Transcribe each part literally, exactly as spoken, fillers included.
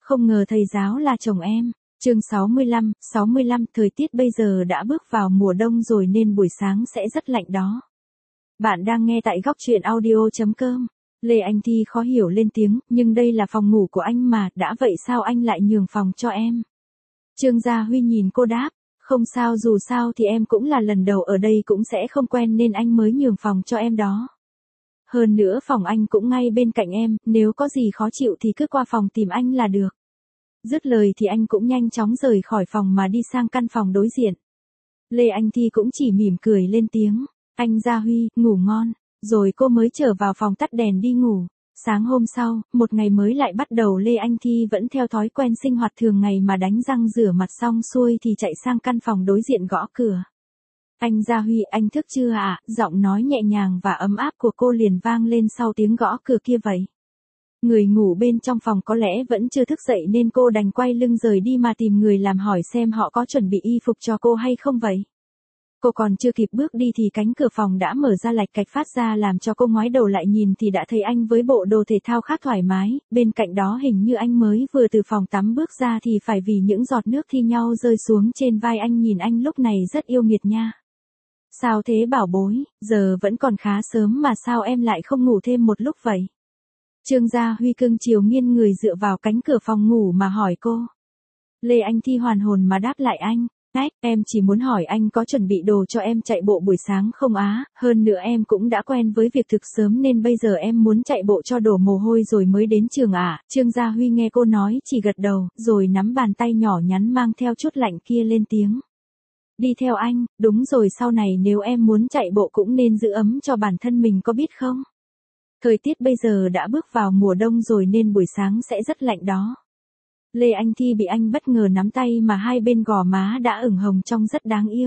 Không ngờ thầy giáo là chồng em. Chương sáu mươi lăm, sáu mươi lăm, thời tiết bây giờ đã bước vào mùa đông rồi nên buổi sáng sẽ rất lạnh đó. Bạn đang nghe tại góc truyện audio chấm com. Lê Anh Thi khó hiểu lên tiếng, nhưng đây là phòng ngủ của anh mà, đã vậy sao anh lại nhường phòng cho em? Trương Gia Huy nhìn cô đáp, không sao, dù sao thì em cũng là lần đầu ở đây cũng sẽ không quen nên anh mới nhường phòng cho em đó. Hơn nữa phòng anh cũng ngay bên cạnh em, nếu có gì khó chịu thì cứ qua phòng tìm anh là được. Dứt lời thì anh cũng nhanh chóng rời khỏi phòng mà đi sang căn phòng đối diện. Lê Anh Thi cũng chỉ mỉm cười lên tiếng, anh Gia Huy, ngủ ngon, rồi cô mới trở vào phòng tắt đèn đi ngủ. Sáng hôm sau, một ngày mới lại bắt đầu. Lê Anh Thi vẫn theo thói quen sinh hoạt thường ngày mà đánh răng rửa mặt xong xuôi thì chạy sang căn phòng đối diện gõ cửa. Anh Gia Huy, anh thức chưa ạ? Giọng nói nhẹ nhàng và ấm áp của cô liền vang lên sau tiếng gõ cửa kia vậy. Người ngủ bên trong phòng có lẽ vẫn chưa thức dậy nên cô đành quay lưng rời đi mà tìm người làm hỏi xem họ có chuẩn bị y phục cho cô hay không vậy. Cô còn chưa kịp bước đi thì cánh cửa phòng đã mở ra lạch cạch phát ra làm cho cô ngoái đầu lại nhìn thì đã thấy anh với bộ đồ thể thao khá thoải mái, bên cạnh đó hình như anh mới vừa từ phòng tắm bước ra thì phải vì những giọt nước thi nhau rơi xuống trên vai anh. Nhìn anh lúc này rất yêu nghiệt nha. Sao thế bảo bối, giờ vẫn còn khá sớm mà sao em lại không ngủ thêm một lúc vậy? Trương Gia Huy cưng chiều nghiêng người dựa vào cánh cửa phòng ngủ mà hỏi cô. Lê Anh Thi hoàn hồn mà đáp lại anh. Ách, em chỉ muốn hỏi anh có chuẩn bị đồ cho em chạy bộ buổi sáng không á, hơn nữa em cũng đã quen với việc thực sớm nên bây giờ em muốn chạy bộ cho đổ mồ hôi rồi mới đến trường ạ. À. Trương Gia Huy nghe cô nói chỉ gật đầu, rồi nắm bàn tay nhỏ nhắn mang theo chút lạnh kia lên tiếng. Đi theo anh, đúng rồi, sau này nếu em muốn chạy bộ cũng nên giữ ấm cho bản thân mình có biết không? Thời tiết bây giờ đã bước vào mùa đông rồi nên buổi sáng sẽ rất lạnh đó. Lê Anh Thi bị anh bất ngờ nắm tay mà hai bên gò má đã ửng hồng trông rất đáng yêu.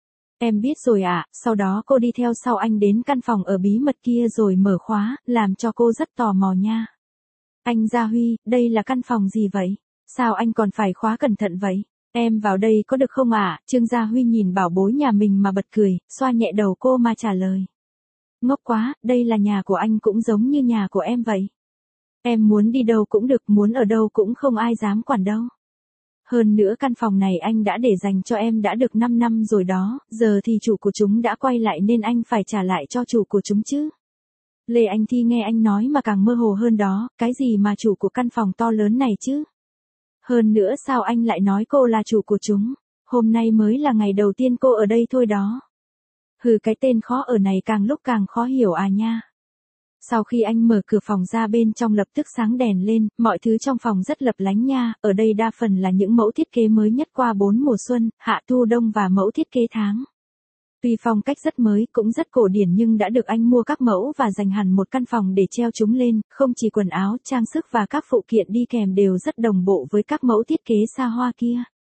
Em biết rồi ạ. À. Sau đó cô đi theo sau anh đến căn phòng ở bí mật kia rồi mở khóa, làm cho cô rất tò mò nha. Anh Gia Huy, đây là căn phòng gì vậy? Sao anh còn phải khóa cẩn thận vậy? Em vào đây có được không ạ? À? Trương Gia Huy nhìn bảo bối nhà mình mà bật cười, xoa nhẹ đầu cô mà trả lời. Ngốc quá, đây là nhà của anh cũng giống như nhà của em vậy. Em muốn đi đâu cũng được, muốn ở đâu cũng không ai dám quản đâu. Hơn nữa căn phòng này anh đã để dành cho em đã được năm năm rồi đó, giờ thì chủ của chúng đã quay lại nên anh phải trả lại cho chủ của chúng chứ. Lê Anh Thi nghe anh nói mà càng mơ hồ hơn đó, cái gì mà chủ của căn phòng to lớn này chứ? Hơn nữa sao anh lại nói cô là chủ của chúng? Hôm nay mới là ngày đầu tiên cô ở đây thôi đó. Hừ, cái tên khó ở này càng lúc càng khó hiểu à nha. Sau khi anh mở cửa phòng ra bên trong lập tức sáng đèn lên, mọi thứ trong phòng rất lập lánh nha, ở đây đa phần là những mẫu thiết kế mới nhất qua bốn mùa xuân, hạ thu đông và mẫu thiết kế tháng. Tuy phong cách rất mới, cũng rất cổ điển nhưng đã được anh mua các mẫu và dành hẳn một căn phòng để treo chúng lên, không chỉ quần áo, trang sức và các phụ kiện đi kèm đều rất đồng bộ với các mẫu thiết kế xa hoa kia.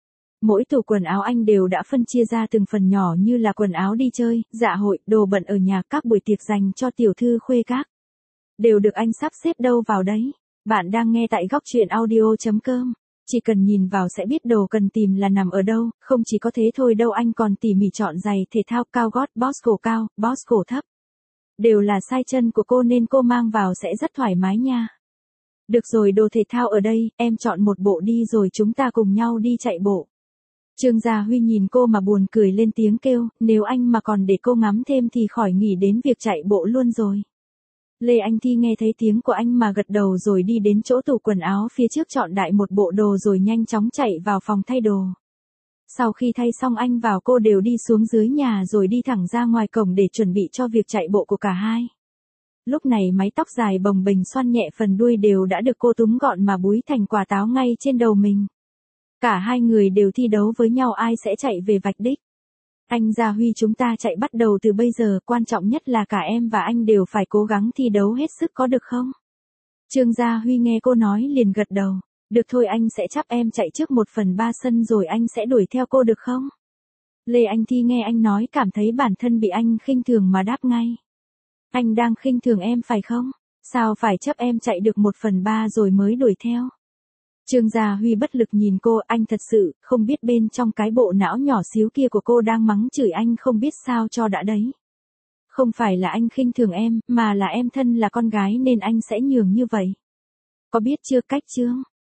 Mỗi tủ quần áo anh đều đã phân chia ra từng phần nhỏ như là quần áo đi chơi, dạ hội, đồ bận ở nhà, các buổi tiệc dành cho tiểu thư khuê các. Đều được anh sắp xếp đâu vào đấy. Bạn đang nghe tại góc truyện audio chấm com. Chỉ cần nhìn vào sẽ biết đồ cần tìm là nằm ở đâu, không chỉ có thế thôi đâu, anh còn tỉ mỉ chọn giày thể thao cao gót, boss cổ cao, boss cổ thấp. Đều là size chân của cô nên cô mang vào sẽ rất thoải mái nha. Được rồi, đồ thể thao ở đây, em chọn một bộ đi rồi chúng ta cùng nhau đi chạy bộ. Trương Gia Huy nhìn cô mà buồn cười lên tiếng kêu, nếu anh mà còn để cô ngắm thêm thì khỏi nghĩ đến việc chạy bộ luôn rồi. Lê Anh Thi nghe thấy tiếng của anh mà gật đầu rồi đi đến chỗ tủ quần áo phía trước chọn đại một bộ đồ rồi nhanh chóng chạy vào phòng thay đồ. Sau khi thay xong anh vào cô đều đi xuống dưới nhà rồi đi thẳng ra ngoài cổng để chuẩn bị cho việc chạy bộ của cả hai. Lúc này mái tóc dài bồng bềnh xoăn nhẹ phần đuôi đều đã được cô túm gọn mà búi thành quả táo ngay trên đầu mình. Cả hai người đều thi đấu với nhau ai sẽ chạy về vạch đích. Anh Gia Huy, chúng ta chạy bắt đầu từ bây giờ, quan trọng nhất là cả em và anh đều phải cố gắng thi đấu hết sức có được không? Trương Gia Huy nghe cô nói liền gật đầu. Được thôi, anh sẽ chắp em chạy trước một phần ba sân rồi anh sẽ đuổi theo cô được không? Lê Anh Thi nghe anh nói cảm thấy bản thân bị anh khinh thường mà đáp ngay. Anh đang khinh thường em phải không? Sao phải chấp em chạy được một phần ba rồi mới đuổi theo? Trương Gia Huy bất lực nhìn cô, anh thật sự không biết bên trong cái bộ não nhỏ xíu kia của cô đang mắng chửi anh không biết sao cho đã đấy. Không phải là anh khinh thường em, mà là em thân là con gái nên anh sẽ nhường như vậy. Có biết chưa, cách chưa?